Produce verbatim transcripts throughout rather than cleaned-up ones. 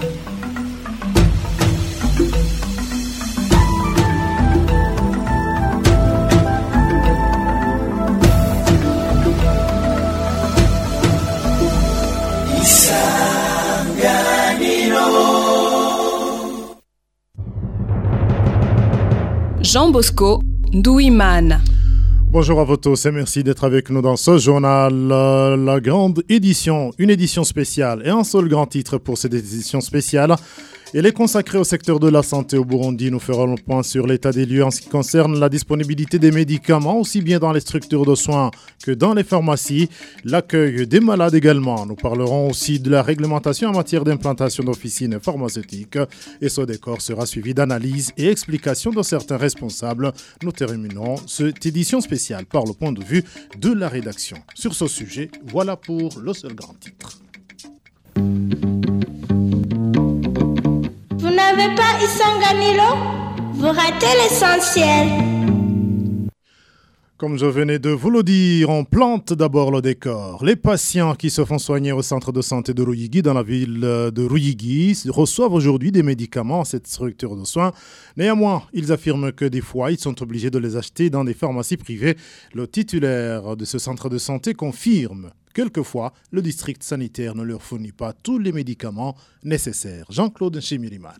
Jean Bosco Ndouimana. Bonjour à vous tous et merci d'être avec nous dans ce journal. Euh, la grande édition, une édition spéciale et un seul grand titre pour cette édition spéciale. Elle est consacrée au secteur de la santé au Burundi. Nous ferons le point sur l'état des lieux en ce qui concerne la disponibilité des médicaments, aussi bien dans les structures de soins que dans les pharmacies, l'accueil des malades également. Nous parlerons aussi de la réglementation en matière d'implantation d'officines pharmaceutiques et ce décor sera suivi d'analyses et explications de certains responsables. Nous terminons cette édition spéciale par le point de vue de la rédaction. Sur ce sujet, voilà pour le seul grand titre. Vous n'avez pas Isanganilo? Vous ratez l'essentiel. Comme je venais de vous le dire, on plante d'abord le décor. Les patients qui se font soigner au centre de santé de Ruyigi dans la ville de Ruyigi reçoivent aujourd'hui des médicaments à cette structure de soins. Néanmoins, ils affirment que des fois, ils sont obligés de les acheter dans des pharmacies privées. Le titulaire de ce centre de santé confirme. Quelquefois, le district sanitaire ne leur fournit pas tous les médicaments nécessaires. Jean-Claude Nchimiriman.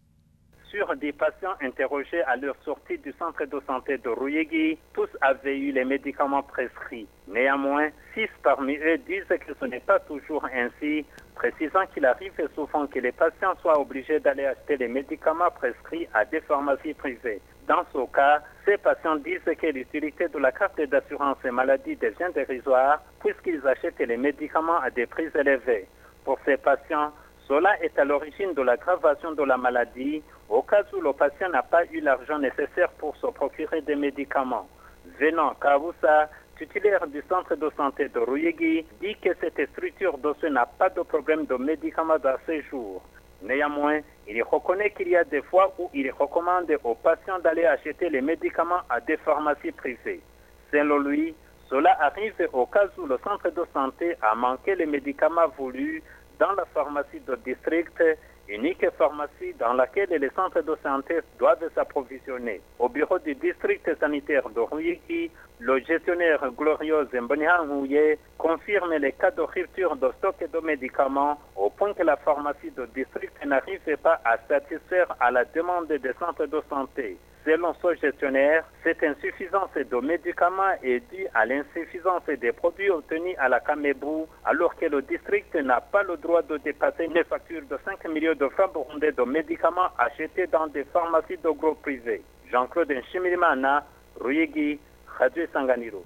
Sur des patients interrogés à leur sortie du centre de santé de Ruyigi, tous avaient eu les médicaments prescrits. Néanmoins, six parmi eux disent que ce n'est pas toujours ainsi, précisant qu'il arrive souvent que les patients soient obligés d'aller acheter les médicaments prescrits à des pharmacies privées. Dans ce cas, ces patients disent que l'utilité de la carte d'assurance maladie devient dérisoire puisqu'ils achètent les médicaments à des prix élevés. Pour ces patients, cela est à l'origine de l'aggravation de la maladie au cas où le patient n'a pas eu l'argent nécessaire pour se procurer des médicaments. Venant Kawusa, titulaire du centre de santé de Ruyigi, dit que cette structure d'osseau n'a pas de problème de médicaments à ce jour. Néanmoins, il reconnaît qu'il y a des fois où il recommande aux patients d'aller acheter les médicaments à des pharmacies privées. Selon lui, cela arrive au cas où le centre de santé a manqué les médicaments voulus dans la pharmacie de district, unique pharmacie dans laquelle les centres de santé doivent s'approvisionner. Au bureau du district sanitaire de Ruyigi, le gestionnaire Gloriose Mbonihanouye confirme les cas de rupture de stock de médicaments au point que la pharmacie de district n'arrive pas à satisfaire à la demande des centres de santé. Selon ce gestionnaire, cette insuffisance de médicaments est due à l'insuffisance des produits obtenus à la Kamebou, alors que le district n'a pas le droit de dépasser une facture de cinq millions de francs burundais de médicaments achetés dans des pharmacies de groupe privés. Jean-Claude Nchimirimana, Ruyigi, Radio Sanganiro.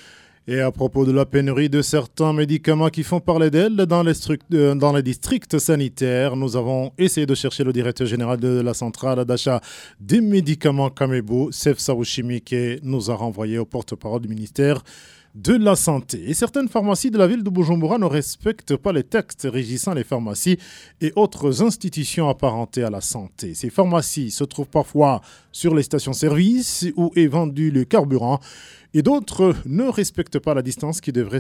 Et à propos de la pénurie de certains médicaments qui font parler d'elle dans les, struct- dans les districts sanitaires, nous avons essayé de chercher le directeur général de la centrale d'achat des médicaments Kamebou, Sef Sarouchimi, qui nous a renvoyé au porte-parole du ministère de la Santé. Et certaines pharmacies de la ville de Bujumbura ne respectent pas les textes régissant les pharmacies et autres institutions apparentées à la santé. Ces pharmacies se trouvent parfois sur les stations-service où est vendu le carburant et d'autres ne respectent pas la distance qui devrait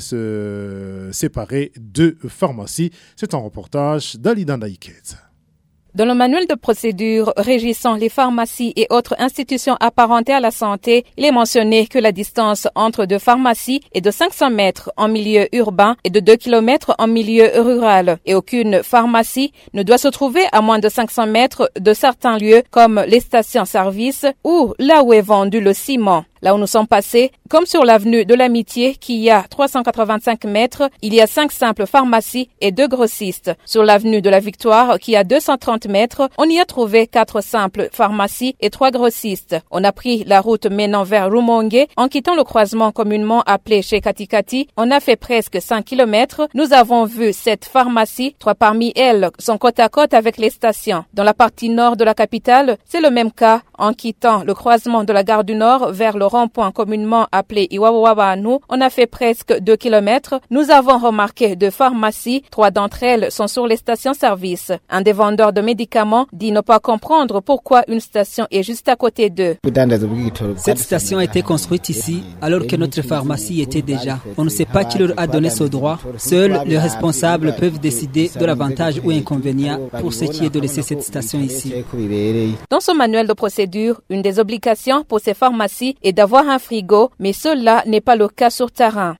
se séparer de pharmacies. C'est un reportage d'Alidan Daïket. Dans le manuel de procédure régissant les pharmacies et autres institutions apparentées à la santé, il est mentionné que la distance entre deux pharmacies est de cinq cents mètres en milieu urbain et de deux kilomètres en milieu rural. Et aucune pharmacie ne doit se trouver à moins de cinq cents mètres de certains lieux comme les stations-service ou là où est vendu le ciment. Là où nous sommes passés, comme sur l'avenue de l'Amitié qui a trois cent quatre-vingt-cinq mètres, il y a cinq simples pharmacies et deux grossistes. Sur l'avenue de la Victoire qui a deux cent trente mètres, on y a trouvé quatre simples pharmacies et trois grossistes. On a pris la route menant vers Rumongue. En quittant le croisement communément appelé chez Katikati, on a fait presque cinq kilomètres. Nous avons vu sept pharmacies. Trois parmi elles sont côte à côte avec les stations. Dans la partie nord de la capitale, c'est le même cas. En quittant le croisement de la gare du Nord vers le rond-point communément appelé Iwawawanu, on a fait presque deux kilomètres. Nous avons remarqué deux pharmacies. Trois d'entre elles sont sur les stations-service. Un des vendeurs de médicaments dit ne pas comprendre pourquoi une station est juste à côté d'eux. Cette station a été construite ici alors que notre pharmacie était déjà. On ne sait pas qui leur a donné ce droit. Seuls les responsables peuvent décider de l'avantage ou inconvénient pour ce qui est de laisser cette station ici. Dans son manuel de procédure, une des obligations pour ces pharmacies est d'avoir un frigo, mais cela n'est pas le cas sur terrain.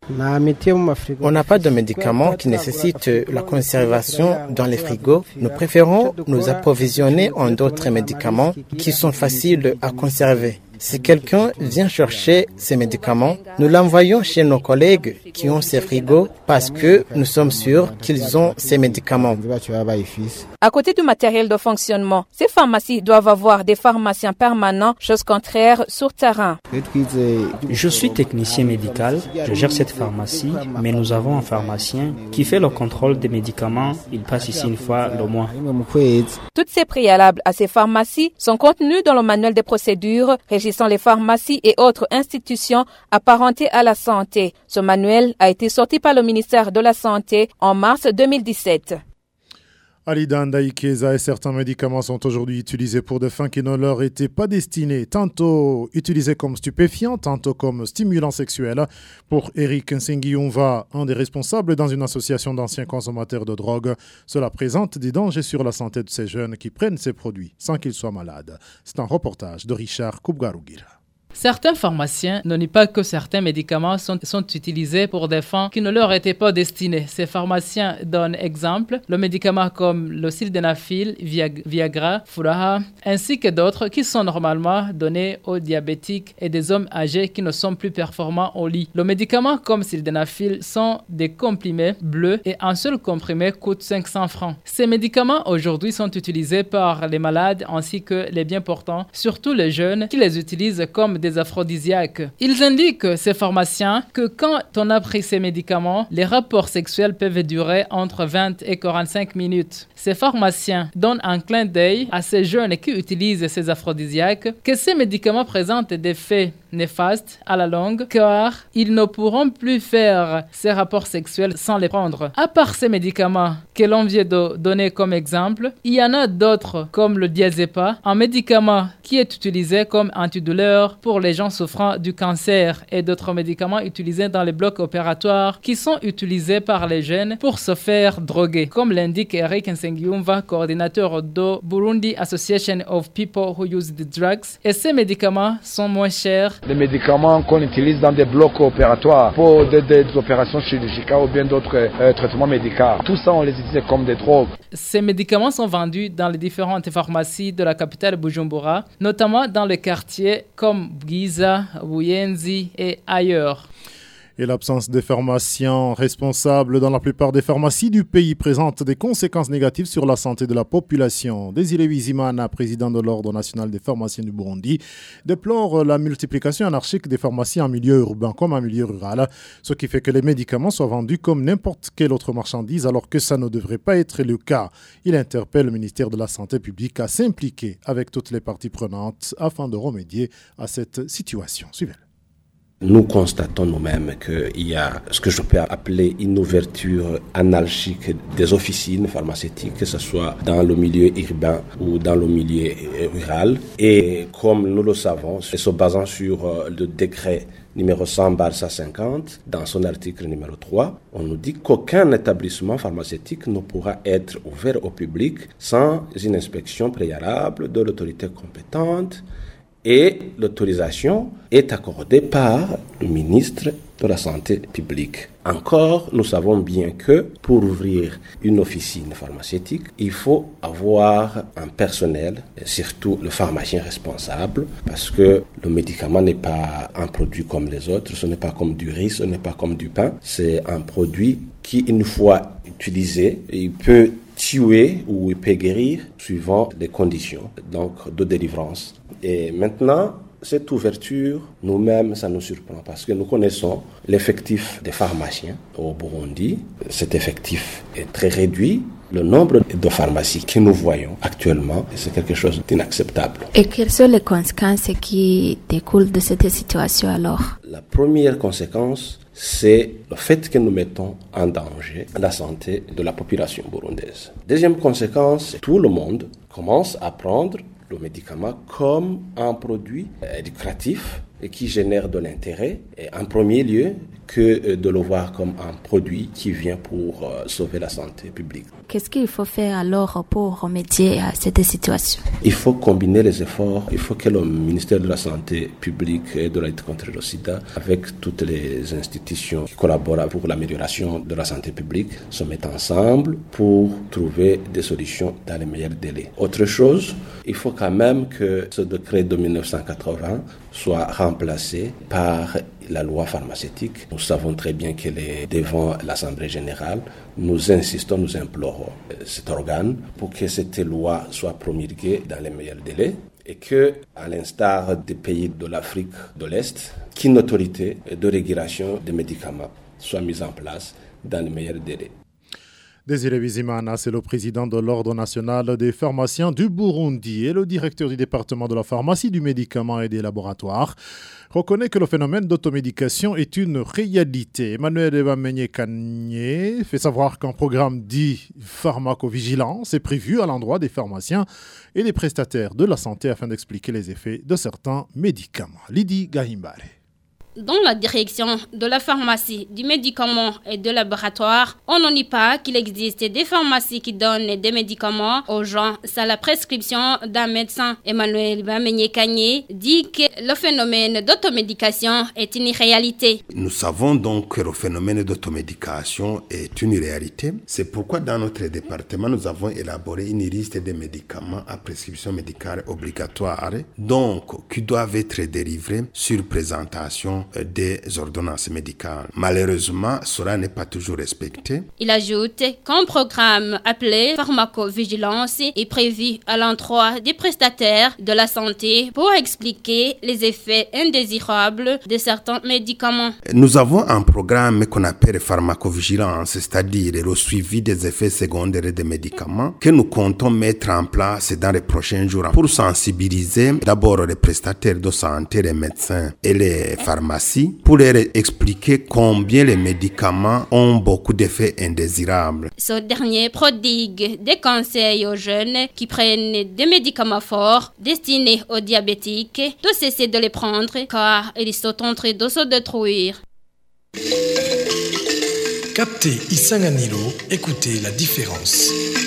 On n'a pas de médicaments qui nécessitent la conservation dans les frigos. Nous préférons nous approvisionner en d'autres médicaments qui sont faciles à conserver. Si quelqu'un vient chercher ces médicaments, nous l'envoyons chez nos collègues qui ont ces frigos parce que nous sommes sûrs qu'ils ont ces médicaments. À côté du matériel de fonctionnement, ces pharmacies doivent avoir des pharmaciens permanents, chose contraire sur terrain. Je suis technicien médical, je gère cette pharmacie, mais nous avons un pharmacien qui fait le contrôle des médicaments. Il passe ici une fois le mois. Toutes ces préalables à ces pharmacies sont contenus dans le manuel des procédures régissant les pharmacies et autres institutions apparentées à la santé. Ce manuel a été sorti par le ministère de la Santé en mars deux mille dix-sept. Alida Ndaïkeza et certains médicaments sont aujourd'hui utilisés pour des fins qui ne leur étaient pas destinées, tantôt utilisés comme stupéfiants, tantôt comme stimulants sexuels. Pour Eric Nsengiumva, un des responsables dans une association d'anciens consommateurs de drogue, cela présente des dangers sur la santé de ces jeunes qui prennent ces produits sans qu'ils soient malades. C'est un reportage de Richard Koubgarougira. Certains pharmaciens ne nient pas que certains médicaments sont, sont utilisés pour des fins qui ne leur étaient pas destinés. Ces pharmaciens donnent exemple, le médicament comme le sildenafil, Viagra, Furaha, ainsi que d'autres qui sont normalement donnés aux diabétiques et des hommes âgés qui ne sont plus performants au lit. Le médicament comme sildenafil sont des comprimés bleus et un seul comprimé coûte cinq cents francs. Ces médicaments aujourd'hui sont utilisés par les malades ainsi que les bien portants, surtout les jeunes qui les utilisent comme des aphrodisiaques. Ils indiquent, ces pharmaciens, que quand on a pris ces médicaments, les rapports sexuels peuvent durer entre vingt et quarante-cinq minutes. Ces pharmaciens donnent un clin d'œil à ces jeunes qui utilisent ces aphrodisiaques que ces médicaments présentent des effets néfastes à la longue car ils ne pourront plus faire ces rapports sexuels sans les prendre. À part ces médicaments que l'on vient de donner comme exemple, il y en a d'autres comme le diazépam, un médicament qui est utilisé comme antidouleur pour les gens souffrant du cancer et d'autres médicaments utilisés dans les blocs opératoires qui sont utilisés par les jeunes pour se faire droguer. Comme l'indique Eric Nsengiumva, coordinateur de Burundi Association of People Who Use the Drugs, et ces médicaments sont moins chers. Les médicaments qu'on utilise dans des blocs opératoires pour des, des opérations chirurgicales ou bien d'autres euh, traitements médicaux, tout ça on les utilise comme des drogues. Ces médicaments sont vendus dans les différentes pharmacies de la capitale Bujumbura, notamment dans les quartiers comme Giza, Buyenzi et ailleurs. Et l'absence de pharmaciens responsables dans la plupart des pharmacies du pays présente des conséquences négatives sur la santé de la population. Désiré Bizimana, président de l'Ordre national des pharmaciens du Burundi, déplore la multiplication anarchique des pharmacies en milieu urbain comme en milieu rural, ce qui fait que les médicaments soient vendus comme n'importe quelle autre marchandise alors que ça ne devrait pas être le cas. Il interpelle le ministère de la Santé publique à s'impliquer avec toutes les parties prenantes afin de remédier à cette situation. Suivez. Nous constatons nous-mêmes qu'il y a ce que je peux appeler une ouverture anarchique des officines pharmaceutiques, que ce soit dans le milieu urbain ou dans le milieu rural. Et comme nous le savons, se basant sur le décret numéro cent barre cent cinquante, dans son article numéro trois, on nous dit qu'aucun établissement pharmaceutique ne pourra être ouvert au public sans une inspection préalable de l'autorité compétente. Et l'autorisation est accordée par le ministre de la Santé publique. Encore, nous savons bien que pour ouvrir une officine pharmaceutique, il faut avoir un personnel, surtout le pharmacien responsable, parce que le médicament n'est pas un produit comme les autres, ce n'est pas comme du riz, ce n'est pas comme du pain, c'est un produit qui, une fois utilisé, il peut tuer ou il peut guérir suivant les conditions donc de délivrance. Et maintenant, cette ouverture, nous-mêmes, ça nous surprend parce que nous connaissons l'effectif des pharmaciens au Burundi. Cet effectif est très réduit Le nombre de pharmacies que nous voyons actuellement, c'est quelque chose d'inacceptable. Et quelles sont les conséquences qui découlent de cette situation alors? La première conséquence, c'est le fait que nous mettons en danger la santé de la population burundaise. Deuxième conséquence, tout le monde commence à prendre le médicament comme un produit éducatif et qui génère de l'intérêt, et en premier lieu que de le voir comme un produit qui vient pour euh, sauver la santé publique. Qu'est-ce qu'il faut faire alors pour remédier à cette situation? Il faut combiner les efforts, il faut que le ministère de la Santé publique et de la lutte contre le sida, avec toutes les institutions qui collaborent pour l'amélioration de la santé publique, se mettent ensemble pour trouver des solutions dans les meilleurs délais. Autre chose, il faut quand même que ce décret de mille neuf cent quatre-vingts soit remplacé par la loi pharmaceutique. Nous savons très bien qu'elle est devant l'Assemblée générale. Nous insistons, nous implorons cet organe pour que cette loi soit promulguée dans les meilleurs délais et que, à l'instar des pays de l'Afrique de l'Est, qu'une autorité de régulation des médicaments soit mise en place dans les meilleurs délais. Désiré Bizimana, c'est le président de l'Ordre national des pharmaciens du Burundi et le directeur du département de la pharmacie, du médicament et des laboratoires, reconnaît que le phénomène d'automédication est une réalité. Emmanuel Ebamenye-Kanye fait savoir qu'un programme dit pharmacovigilance est prévu à l'endroit des pharmaciens et des prestataires de la santé afin d'expliquer les effets de certains médicaments. Lydie Gahimbare. Dans la direction de la pharmacie, du médicament et de laboratoire, on n'en nie pas qu'il existe des pharmacies qui donnent des médicaments aux gens sans la prescription d'un médecin. Emmanuel Bamenye-Kanye dit que le phénomène d'automédication est une réalité. Nous savons donc que le phénomène d'automédication est une réalité. C'est pourquoi dans notre département, nous avons élaboré une liste de médicaments à prescription médicale obligatoire, donc qui doivent être délivrés sur présentation des ordonnances médicales. Malheureusement, cela n'est pas toujours respecté. Il ajoute qu'un programme appelé pharmacovigilance est prévu à l'endroit des prestataires de la santé pour expliquer les effets indésirables de certains médicaments. Nous avons un programme qu'on appelle pharmacovigilance, c'est-à-dire le suivi des effets secondaires des médicaments que nous comptons mettre en place dans les prochains jours pour sensibiliser d'abord les prestataires de santé, les médecins et les pharmaciens pour leur expliquer combien les médicaments ont beaucoup d'effets indésirables. Ce dernier prodigue des conseils aux jeunes qui prennent des médicaments forts destinés aux diabétiques de cesser de les prendre car ils sont en train de se détruire. Captez Isanganilo, écoutez la différence.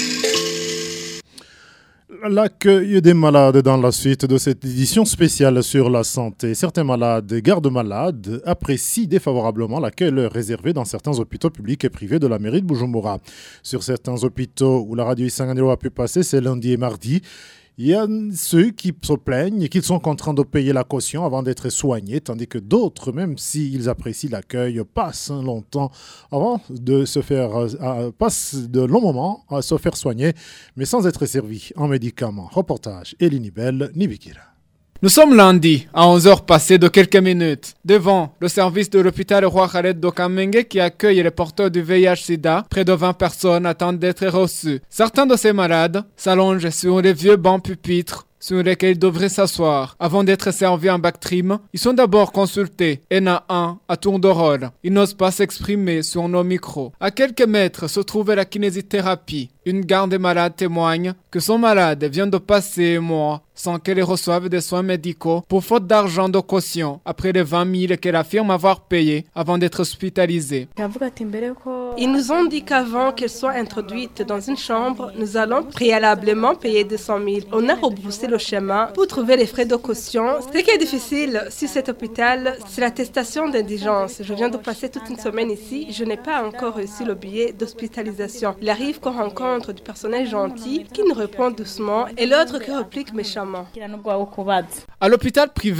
L'accueil des malades dans la suite de cette édition spéciale sur la santé. Certains malades et gardes-malades apprécient défavorablement l'accueil leur réservé dans certains hôpitaux publics et privés de la mairie de Bujumbura. Sur certains hôpitaux où la radio Isanganilo a pu passer, c'est lundi et mardi. Il y a ceux qui se plaignent qu'ils sont contraints de payer la caution avant d'être soignés, tandis que d'autres, même s'ils apprécient l'accueil, passent longtemps avant de se faire, euh, passent de longs moments à se faire soigner, mais sans être servis en médicaments. Reportage Elinibel Nibikira. Nous sommes lundi, à onze heures passées de quelques minutes, devant le service de l'hôpital Roi Khaled d'Okamenge qui accueille les porteurs du V I H sida. Près de vingt personnes attendent d'être reçues. Certains de ces malades s'allongent sur les vieux bancs pupitres sur lesquels ils devraient s'asseoir. Avant d'être servis en Bactrim, ils sont d'abord consultés, un à un, à tour de rôle. Ils n'osent pas s'exprimer sur nos micros. À quelques mètres se trouve la kinésithérapie. Une garde des malades témoigne que son malade vient de passer un mois sans qu'elle reçoive des soins médicaux pour faute d'argent de caution après les vingt mille qu'elle affirme avoir payé avant d'être hospitalisée. Ils nous ont dit qu'avant qu'elle soit introduite dans une chambre, nous allons préalablement payer deux cent mille. On a rebroussé le chemin pour trouver les frais de caution. Ce qui est difficile sur cet hôpital, c'est l'attestation d'indigence. Je viens de passer toute une semaine ici, je n'ai pas encore reçu le billet d'hospitalisation. Il arrive qu'on rencontre du personnel gentil qui nous répond doucement et l'autre qui réplique méchamment. À l'hôpital privé,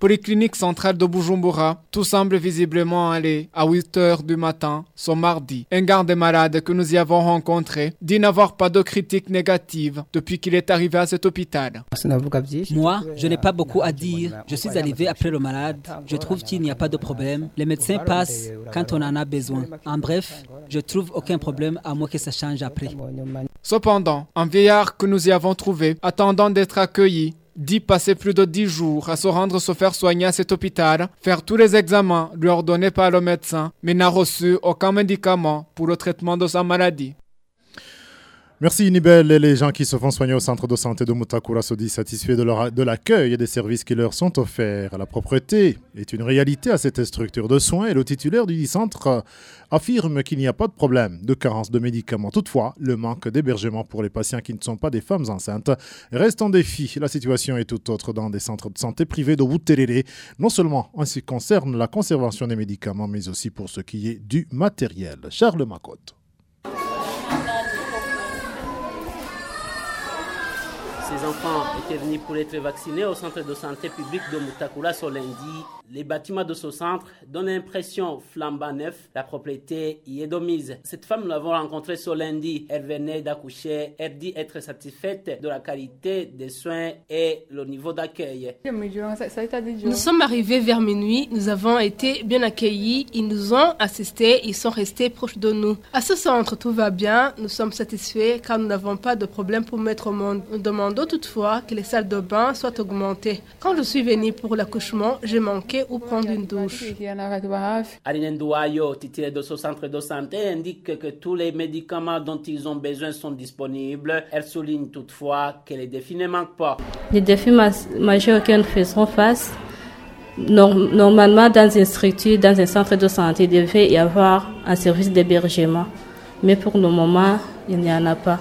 polyclinique centrale de Bujumbura, tout semble visiblement aller à huit heures du matin, ce mardi. Un garde malade que nous y avons rencontré dit n'avoir pas de critique négative depuis qu'il est arrivé à cet hôpital. Moi, je n'ai pas beaucoup à dire. Je suis arrivé après le malade. Je trouve qu'il n'y a pas de problème. Les médecins passent quand on en a besoin. En bref, je trouve aucun problème à moins que ça change après. Cependant, un vieillard que nous y avons trouvé, attendant d'être accueilli, dit passer plus de dix jours à se rendre se faire soigner à cet hôpital, faire tous les examens lui ordonnés par le médecin, mais n'a reçu aucun médicament pour le traitement de sa maladie. Merci Nibel. Les gens qui se font soigner au centre de santé de Mutakura se disent satisfaits de, leur, de l'accueil et des services qui leur sont offerts. La propreté est une réalité à cette structure de soins et le titulaire du centre affirme qu'il n'y a pas de problème de carence de médicaments. Toutefois, le manque d'hébergement pour les patients qui ne sont pas des femmes enceintes reste un défi. La situation est tout autre dans des centres de santé privés de Buterere, non seulement en ce qui concerne la conservation des médicaments, mais aussi pour ce qui est du matériel. Charles Macotte. Ces enfants étaient venus pour être vaccinés au centre de santé public de Mutakura ce lundi. Les bâtiments de ce centre donnent l'impression flambant neuf. La propriété y est de mise. Cette femme, nous l'avons rencontrée ce lundi. Elle venait d'accoucher. Elle dit être satisfaite de la qualité des soins et le niveau d'accueil. Nous sommes arrivés vers minuit. Nous avons été bien accueillis. Ils nous ont assistés. Ils sont restés proches de nous. À ce centre, tout va bien. Nous sommes satisfaits car nous n'avons pas de problème pour mettre au monde. Nous demandons toutefois que les salles de bain soient augmentées. Quand je suis venue pour l'accouchement, j'ai manqué ou prendre une douche. Aline Ndouayo, titulaire de ce centre de santé, indique que tous les médicaments dont ils ont besoin sont disponibles. Elle souligne toutefois que les défis ne manquent pas. Les défis majeurs auxquels nous faisons face, normalement dans une structure, dans un centre de santé, il devait y avoir un service d'hébergement. Mais pour le moment, il n'y en a pas.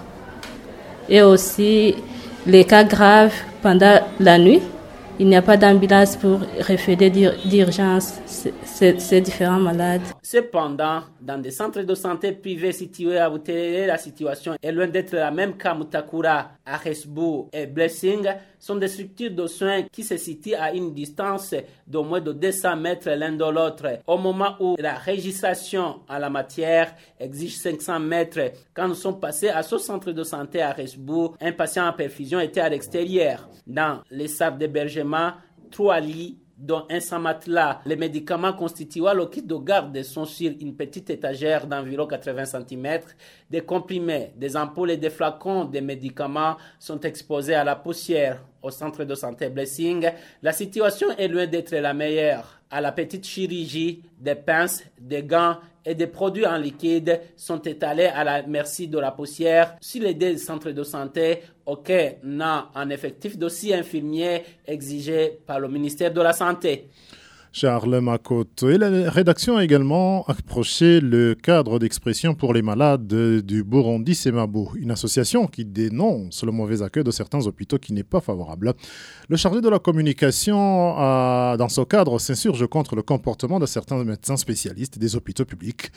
Et aussi, les cas graves pendant la nuit, il n'y a pas d'ambulance pour référer d'urgence ces, ces différents malades. Cependant, dans des centres de santé privés situés à Buterere, la situation est loin d'être la même qu'à Mutakura, à Resbu et Blessing. Sont des structures de soins qui se situent à une distance d'au moins de deux cents mètres l'un de l'autre. Au moment où la législation en la matière exige cinq cents mètres, quand nous sommes passés à ce centre de santé à Resbu, un patient en perfusion était à l'extérieur. Dans les salles d'hébergement, trois lits, dont un sans matelas. Les médicaments constituant le kit de garde sont sur une petite étagère d'environ quatre-vingts centimètres. Des comprimés, des ampoules et des flacons de médicaments sont exposés à la poussière. Au centre de santé Blessing, la situation est loin d'être la meilleure. À la petite chirurgie, des pinces, des gants et des produits en liquide sont étalés à la merci de la poussière sur les deux centres de santé auxquels n'a un effectif de six infirmiers exigé par le ministère de la Santé. Charles Macotte. Et la rédaction a également approché le cadre d'expression pour les malades du Burundi Semabo, une association qui dénonce le mauvais accueil de certains hôpitaux qui n'est pas favorable. Le chargé de la communication, a, dans ce cadre, s'insurge contre le comportement de certains médecins spécialistes des hôpitaux publics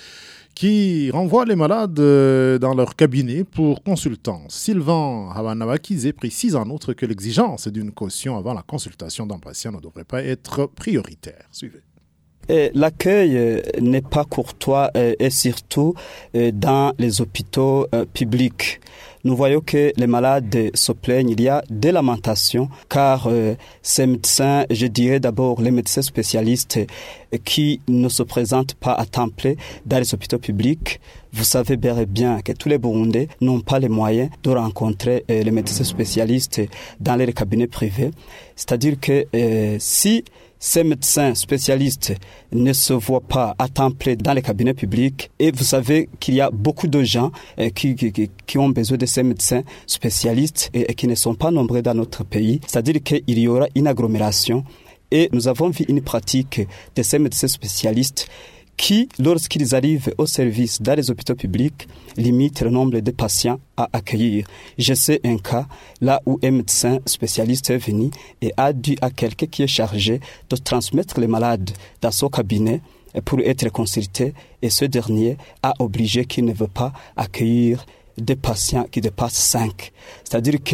qui renvoient les malades dans leur cabinet pour consultance. Sylvain Havanavakizé précise en outre que l'exigence d'une caution avant la consultation d'un patient ne devrait pas être prioritaire. Suivez. Et l'accueil n'est pas courtois et surtout dans les hôpitaux publics. Nous voyons que les malades se plaignent, il y a des lamentations car ces médecins, je dirais d'abord les médecins spécialistes qui ne se présentent pas à temps plein dans les hôpitaux publics. Vous savez bien que tous les Burundais n'ont pas les moyens de rencontrer les médecins spécialistes dans les cabinets privés. C'est-à-dire que euh, si ces médecins spécialistes ne se voient pas à temps plein dans les cabinets publics. Et vous savez qu'il y a beaucoup de gens euh, qui, qui, qui ont besoin de ces médecins spécialistes et, et qui ne sont pas nombreux dans notre pays. C'est-à-dire qu'il y aura une agglomération. Et nous avons vu une pratique de ces médecins spécialistes qui, lorsqu'ils arrivent au service dans les hôpitaux publics, limitent le nombre de patients à accueillir. Je sais un cas là où un médecin spécialiste est venu et a dit à quelqu'un qui est chargé de transmettre les malades dans son cabinet pour être consulté, et ce dernier a obligé qu'il ne veut pas accueillir des patients qui dépassent cinq. C'est-à-dire que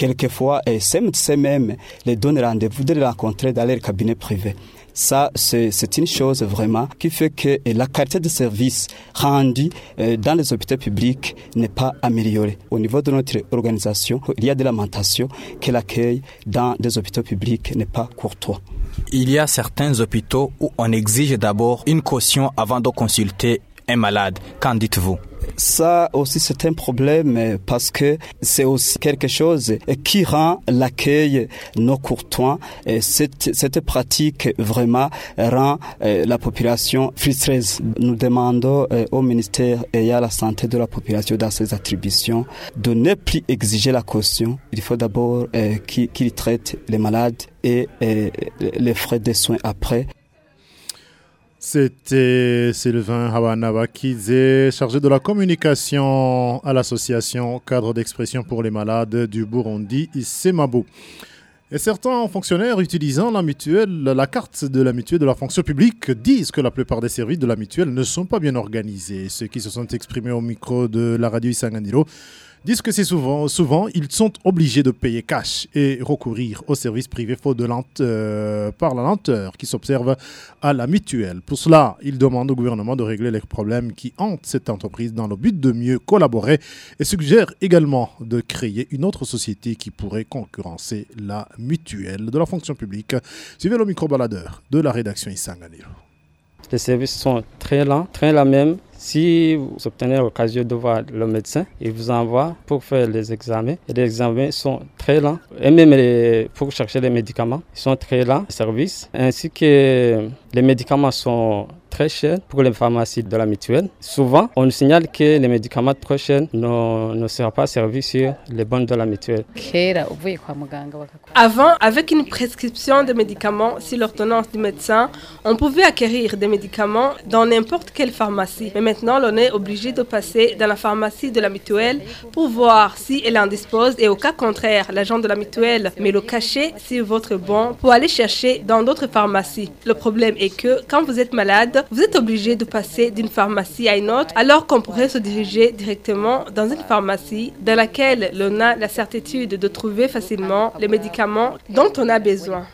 quelquefois, ces médecins même les donnent rendez-vous de les rencontrer dans leur cabinet privé. Ça, c'est, c'est une chose vraiment qui fait que la qualité de service rendue euh, dans les hôpitaux publics n'est pas améliorée. Au niveau de notre organisation, il y a des lamentations que l'accueil dans des hôpitaux publics n'est pas courtois. Il y a certains hôpitaux où on exige d'abord une caution avant de consulter un malade. Qu'en dites-vous? Ça aussi c'est un problème parce que c'est aussi quelque chose qui rend l'accueil non courtois. Cette, cette pratique vraiment rend la population frustrée. Nous demandons au ministère et à la santé de la population dans ses attributions de ne plus exiger la caution. Il faut d'abord qu'il, qu'il traite les malades et les frais de soins après. C'était Sylvain Hawanabakizé, chargé de la communication à l'association Cadre d'expression pour les malades du Burundi, Semabo. Et certains fonctionnaires utilisant la mutuelle, la carte de la mutuelle de la fonction publique disent que la plupart des services de la mutuelle ne sont pas bien organisés. Ceux qui se sont exprimés au micro de la radio Isanganiro disent que c'est souvent, souvent, ils sont obligés de payer cash et recourir aux services privés faute de lente, euh, par la lenteur qui s'observe à la mutuelle. Pour cela, ils demandent au gouvernement de régler les problèmes qui hantent cette entreprise dans le but de mieux collaborer et suggèrent également de créer une autre société qui pourrait concurrencer la mutuelle de la fonction publique. Suivez le micro-baladeur de la rédaction Isanganiro. Les services sont très lents, très lents même. Si vous obtenez l'occasion de voir le médecin, il vous envoie pour faire les examens. Et les examens sont très lents. Et même les, pour chercher les médicaments, ils sont très lents, les services. Ainsi que les médicaments sont très chers pour les pharmacies de la mutuelle. Souvent, on nous signale que les médicaments trop chers ne, ne seront pas servis sur les bornes de la mutuelle. Avant, avec une prescription de médicaments sur l'ordonnance du médecin, on pouvait acquérir des médicaments dans n'importe quelle pharmacie. Mais maintenant, l'on est obligé de passer dans la pharmacie de la mutuelle pour voir si elle en dispose et au cas contraire, l'agent de la mutuelle met le cachet sur votre bon pour aller chercher dans d'autres pharmacies. Le problème est que quand vous êtes malade, vous êtes obligé de passer d'une pharmacie à une autre alors qu'on pourrait se diriger directement dans une pharmacie dans laquelle l'on a la certitude de trouver facilement les médicaments dont on a besoin.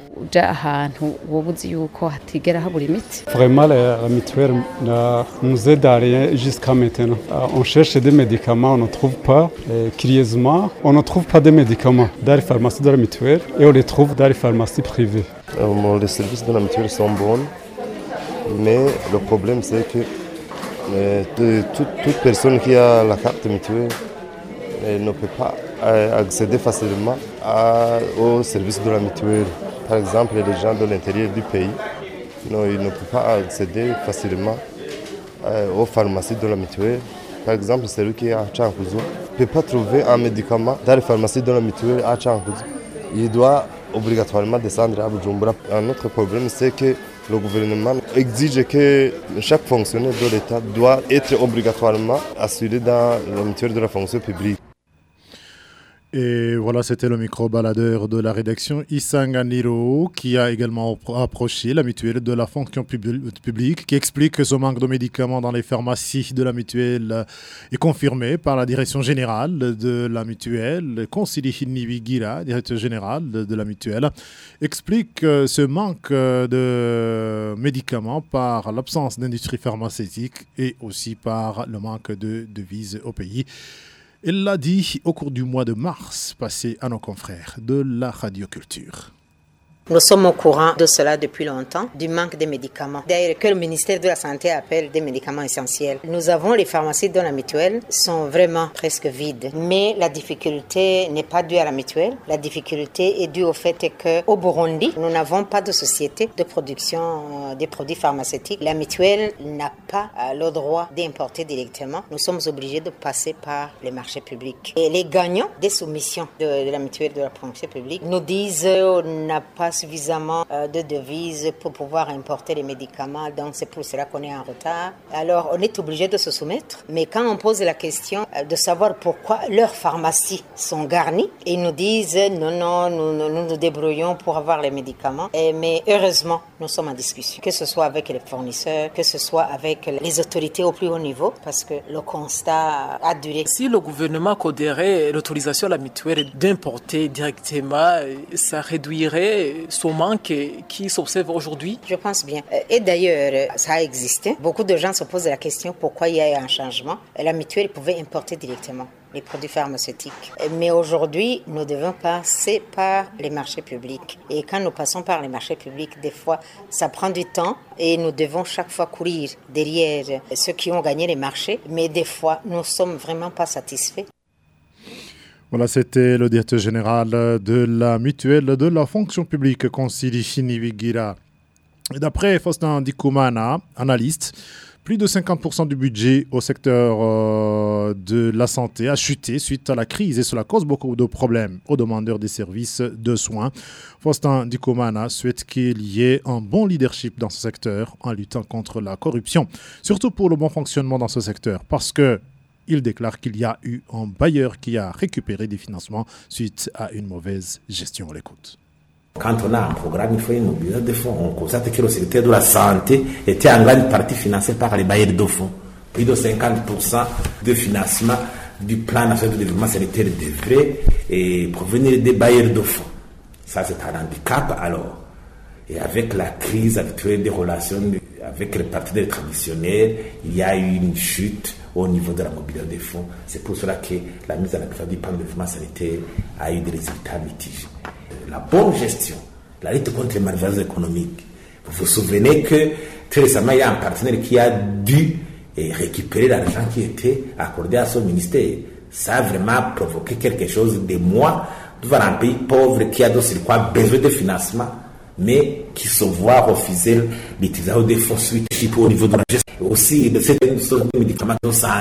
Vraiment, la mutuelle ne nous aide à rien jusqu'à maintenant. On cherche des médicaments, on ne trouve pas. Et curieusement, on ne trouve pas de médicaments dans les pharmacies de la mutuelle et on les trouve dans les pharmacies privées. Les services de la mutuelle sont bons, mais le problème c'est que euh, toute, toute personne qui a la carte mutuelle euh, ne peut pas euh, accéder facilement à, aux services de la mutuelle. Par exemple, les gens de l'intérieur du pays, non, ils ne peuvent pas accéder facilement euh, aux pharmacies de la mutuelle. Par exemple, celui qui est à Tchankouzou ne peut pas trouver un médicament dans les pharmacies de la mutuelle à Tchankouzou. Il doit obligatoirement descendre à Bujumbura. Un autre problème, c'est que le gouvernement exige que chaque fonctionnaire de l'État doit être obligatoirement assuré dans la mutuelle de la fonction publique. Et voilà, c'était le micro-baladeur de la rédaction Isanganiro qui a également approché la mutuelle de la fonction publique, qui explique que ce manque de médicaments dans les pharmacies de la mutuelle est confirmé par la direction générale de la mutuelle. Consili Nibigira, directeur général de la mutuelle, explique ce manque de médicaments par l'absence d'industrie pharmaceutique et aussi par le manque de devises au pays. Il l'a dit au cours du mois de mars passé à nos confrères de la radioculture. Nous sommes au courant de cela depuis longtemps, du manque de médicaments. D'ailleurs, que le ministère de la Santé appelle des médicaments essentiels. Nous avons les pharmacies de la mutuelle, sont vraiment presque vides. Mais la difficulté n'est pas due à la mutuelle. La difficulté est due au fait qu'au Burundi, nous n'avons pas de société de production des produits pharmaceutiques. La mutuelle n'a pas le droit d'importer directement. Nous sommes obligés de passer par les marchés publics. Et les gagnants des soumissions de, de la mutuelle de la fonction publique nous disent qu'on n'a pas suffisamment euh, de devises pour pouvoir importer les médicaments, donc c'est pour cela qu'on est en retard. Alors on est obligé de se soumettre, mais quand on pose la question euh, de savoir pourquoi leurs pharmacies sont garnies, ils nous disent non, non, nous nous, nous, nous débrouillons pour avoir les médicaments, et, mais heureusement nous sommes en discussion, que ce soit avec les fournisseurs, que ce soit avec les autorités au plus haut niveau, parce que le constat a duré. Si le gouvernement codérait l'autorisation à la mutuelle d'importer directement, ça réduirait ce manque qui s'observe aujourd'hui? Je pense bien. Et d'ailleurs, ça a existé. Beaucoup de gens se posent la question pourquoi il y a eu un changement. La mutuelle pouvait importer directement les produits pharmaceutiques. Mais aujourd'hui, nous devons passer par les marchés publics. Et quand nous passons par les marchés publics, des fois, ça prend du temps et nous devons chaque fois courir derrière ceux qui ont gagné les marchés. Mais des fois, nous ne sommes vraiment pas satisfaits. Voilà, c'était le directeur général de la mutuelle de la fonction publique, Consili Chinivigira. D'après Faustin Dikoumana, analyste, plus de cinquante pour cent du budget au secteur euh, de la santé a chuté suite à la crise et cela cause beaucoup de problèmes aux demandeurs des services de soins. Faustin Dikoumana souhaite qu'il y ait un bon leadership dans ce secteur en luttant contre la corruption, surtout pour le bon fonctionnement dans ce secteur, parce que il déclare qu'il y a eu un bailleur qui a récupéré des financements suite à une mauvaise gestion. On l'écoute. Quand on a un programme, il faut une mobilisation de fonds. On constate que le secteur de la santé était en grande partie financé par les bailleurs de fonds. Plus de cinquante pour cent de financement du plan national de développement sanitaire devrait et provenir des bailleurs de fonds. Ça, c'est un handicap alors. Et avec la crise actuelle des relations avec les partenaires traditionnels, il y a eu une chute au niveau de la mobilisation des fonds. C'est pour cela que la mise en application du plan de développement sanitaire a eu des résultats mitigés. La bonne gestion, la lutte contre les malversations économiques. Vous vous souvenez que très récemment, il y a un partenaire qui a dû récupérer l'argent qui était accordé à son ministère. Ça a vraiment provoqué quelque chose de moi, devant un pays pauvre qui a de quoi besoin de financement, mais qui se voit refuser l'utilisation des fonds suite au niveau de la gestion. Aussi, de cette médicaments de santé.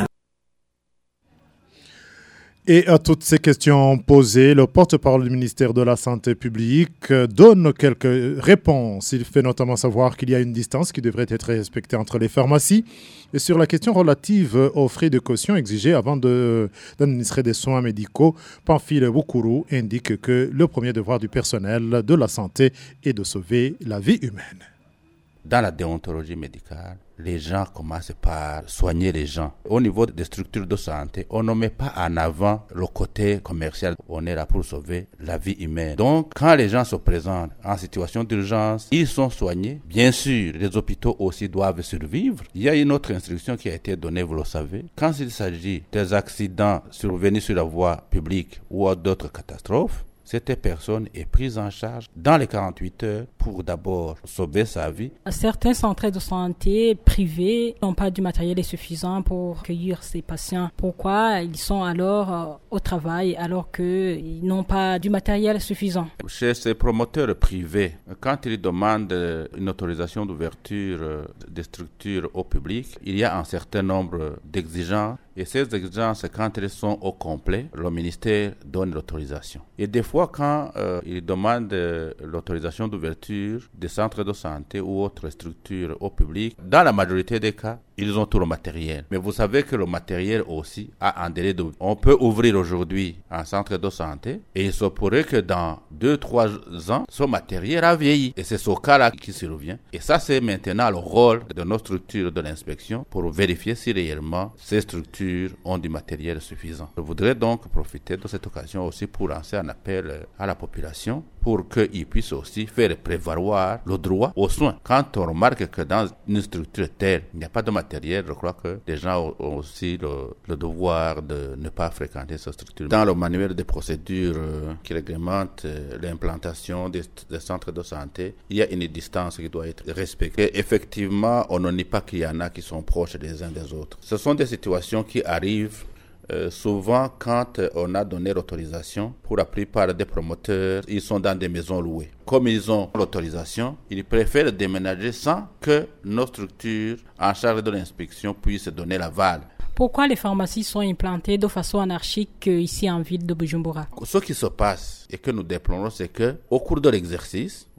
Et à toutes ces questions posées, le porte-parole du ministère de la Santé publique donne quelques réponses. Il fait notamment savoir qu'il y a une distance qui devrait être respectée entre les pharmacies. Et sur la question relative aux frais de caution exigés avant de, d'administrer des soins médicaux, Pamphile Boukourou indique que le premier devoir du personnel de la santé est de sauver la vie humaine. Dans la déontologie médicale, les gens commencent par soigner les gens. Au niveau des structures de santé, on ne met pas en avant le côté commercial. On est là pour sauver la vie humaine. Donc, quand les gens se présentent en situation d'urgence, ils sont soignés. Bien sûr, les hôpitaux aussi doivent survivre. Il y a une autre instruction qui a été donnée, vous le savez. Quand il s'agit des accidents survenus sur la voie publique ou d'autres catastrophes, cette personne est prise en charge dans les quarante-huit heures pour d'abord sauver sa vie. Certains centres de santé privés n'ont pas du matériel suffisant pour accueillir ces patients. Pourquoi ils sont alors au travail alors qu'ils n'ont pas du matériel suffisant? Chez ces promoteurs privés, quand ils demandent une autorisation d'ouverture des structures au public, il y a un certain nombre d'exigences. Et ces exigences, quand elles sont au complet, le ministère donne l'autorisation. Et des fois, quand euh, ils demandent euh, l'autorisation d'ouverture des centres de santé ou autres structures au public, dans la majorité des cas, ils ont tout le matériel. Mais vous savez que le matériel aussi a un délai de... On peut ouvrir aujourd'hui un centre de santé et il se pourrait que dans deux, trois ans, ce matériel a vieilli. Et c'est ce cas-là qui survient. Et ça, c'est maintenant le rôle de nos structures de l'inspection pour vérifier si réellement ces structures ont du matériel suffisant. Je voudrais donc profiter de cette occasion aussi pour lancer un appel à la population pour qu'ils puissent aussi faire prévaloir le droit aux soins. Quand on remarque que dans une structure telle, il n'y a pas de matériel, je crois que les gens ont aussi le, le devoir de ne pas fréquenter cette structure. Dans le manuel des procédures euh, qui réglemente euh, l'implantation des, des centres de santé, il y a une distance qui doit être respectée. Et effectivement, on ne nie pas qu'il y en a qui sont proches les uns des autres. Ce sont des situations qui arrivent Euh, souvent quand euh, on a donné l'autorisation. Pour la plupart des promoteurs, ils sont dans des maisons louées. Comme ils ont l'autorisation, ils préfèrent déménager sans que nos structures en charge de l'inspection puissent donner l'aval. Pourquoi les pharmacies sont implantées de façon anarchique ici en ville de Bujumbura? Ce qui se passe et que nous déplorons, c'est que au cours de l'exercice,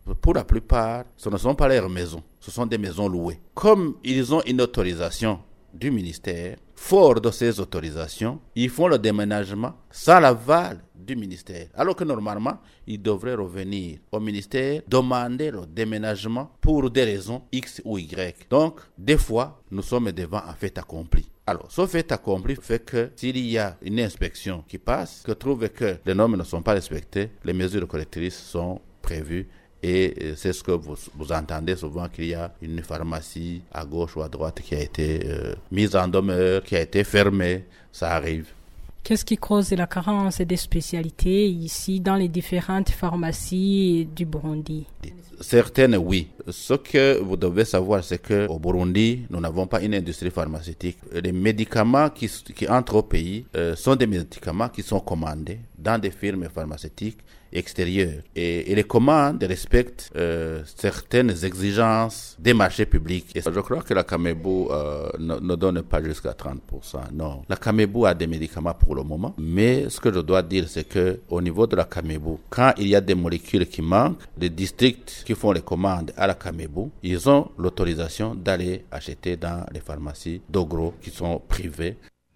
pour la plupart, ce ne sont pas leurs maisons, ce sont des maisons louées. Comme ils ont une autorisation du ministère, fort de ces autorisations, ils font le déménagement sans l'aval du ministère. Alors que normalement, ils devraient revenir au ministère, demander le déménagement pour des raisons X ou Y. Donc, des fois, nous sommes devant un fait accompli. Alors, ce fait accompli fait que s'il y a une inspection qui passe, que trouve que les normes ne sont pas respectées, les mesures correctrices sont prévues. Et c'est ce que vous, vous entendez souvent, qu'il y a une pharmacie à gauche ou à droite qui a été euh, mise en demeure, qui a été fermée. Ça arrive. Qu'est-ce qui cause la carence des spécialités ici dans les différentes pharmacies du Burundi? Certaines, oui. Ce que vous devez savoir, c'est qu'au Burundi, nous n'avons pas une industrie pharmaceutique. Les médicaments qui, qui entrent au pays euh, sont des médicaments qui sont commandés dans des firmes pharmaceutiques extérieures. Et, et les commandes respectent euh, certaines exigences des marchés publics. Et je crois que la Camebu euh, ne, ne donne pas jusqu'à trente pour cent. Non. La Camebu a des médicaments pour le moment. Mais ce que je dois dire, c'est que au niveau de la Camebu, quand il y a des molécules qui manquent, les districts qui font les commandes à la Camebu, ils ont l'autorisation d'aller acheter dans les pharmacies d'Ogro qui sont privées.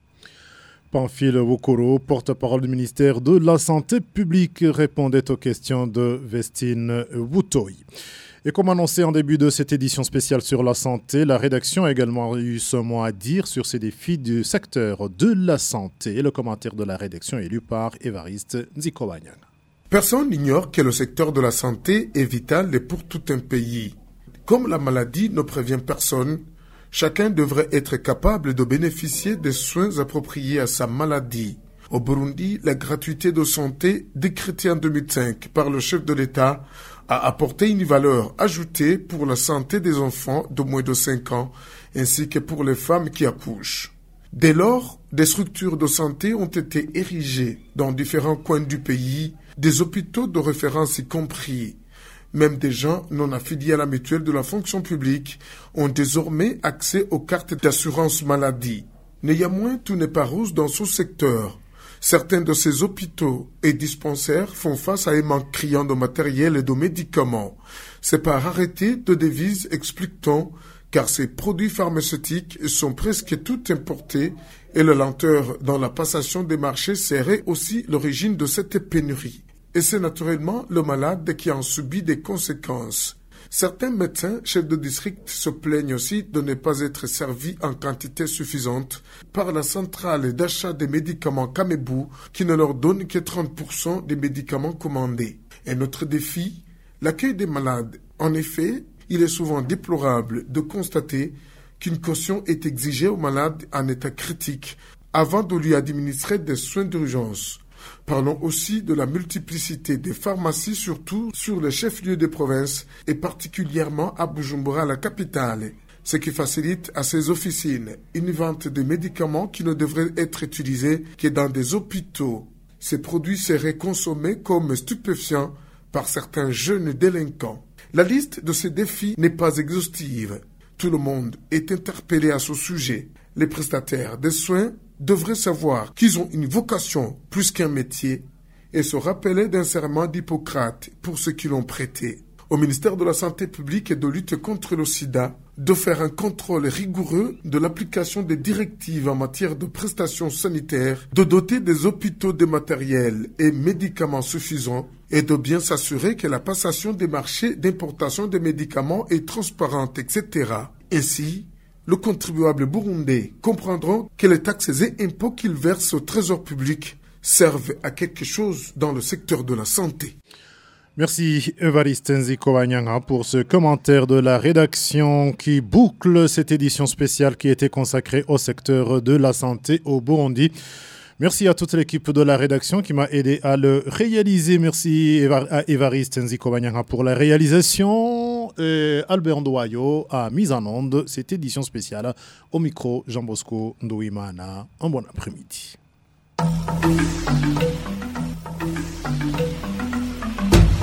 Pamphile Wokoro, porte-parole du ministère de la Santé publique, répondait aux questions de Vestine Wutoy. Et comme annoncé en début de cette édition spéciale sur la santé, la rédaction a également eu son mot à dire sur ces défis du secteur de la santé. Le commentaire de la rédaction est lu par Évariste Nzikobanyang. Personne n'ignore que le secteur de la santé est vital pour tout un pays. Comme la maladie ne prévient personne, chacun devrait être capable de bénéficier des soins appropriés à sa maladie. Au Burundi, la gratuité de santé, décrétée en deux mille cinq par le chef de l'État, a apporté une valeur ajoutée pour la santé des enfants de moins de cinq ans, ainsi que pour les femmes qui accouchent. Dès lors, des structures de santé ont été érigées dans différents coins du pays, des hôpitaux de référence y compris. Même des gens non affiliés à la mutuelle de la fonction publique ont désormais accès aux cartes d'assurance maladie. Néanmoins, tout n'est pas rose dans ce secteur. Certains de ces hôpitaux et dispensaires font face à un manque criant de matériel et de médicaments. C'est par arrêté de devise, explique-t-on, car ces produits pharmaceutiques sont presque tout importés et la lenteur dans la passation des marchés serait aussi l'origine de cette pénurie. Et c'est naturellement le malade qui en subit des conséquences. Certains médecins, chefs de district, se plaignent aussi de ne pas être servis en quantité suffisante par la centrale d'achat des médicaments Camebu qui ne leur donne que trente pour cent des médicaments commandés. Un autre défi, l'accueil des malades. En effet, il est souvent déplorable de constater qu'une caution est exigée au malade en état critique avant de lui administrer des soins d'urgence. Parlons aussi de la multiplicité des pharmacies, surtout sur les chefs-lieux des provinces et particulièrement à Bujumbura, la capitale, ce qui facilite à ces officines une vente de médicaments qui ne devraient être utilisés que dans des hôpitaux. Ces produits seraient consommés comme stupéfiants par certains jeunes délinquants. La liste de ces défis n'est pas exhaustive. Tout le monde est interpellé à ce sujet. Les prestataires des soins devraient savoir qu'ils ont une vocation plus qu'un métier et se rappeler d'un serment d'Hippocrate pour ceux qui l'ont prêté. Au ministère de la Santé publique et de lutte contre le sida, de faire un contrôle rigoureux de l'application des directives en matière de prestations sanitaires, de doter des hôpitaux de matériel et médicaments suffisants et de bien s'assurer que la passation des marchés d'importation des médicaments est transparente, et cetera. Ainsi, le contribuable burundais comprendra que les taxes et impôts qu'il verse au trésor public servent à quelque chose dans le secteur de la santé. Merci Évariste Nzikobanyanga pour ce commentaire de la rédaction qui boucle cette édition spéciale qui était consacrée au secteur de la santé au Burundi. Merci à toute l'équipe de la rédaction qui m'a aidé à le réaliser. Merci à Évariste Nzikobanyanga pour la réalisation. Et Albert Ndoayo a mis en onde cette édition spéciale. Au micro, Jean Bosco Ndouimana. Un bon après-midi.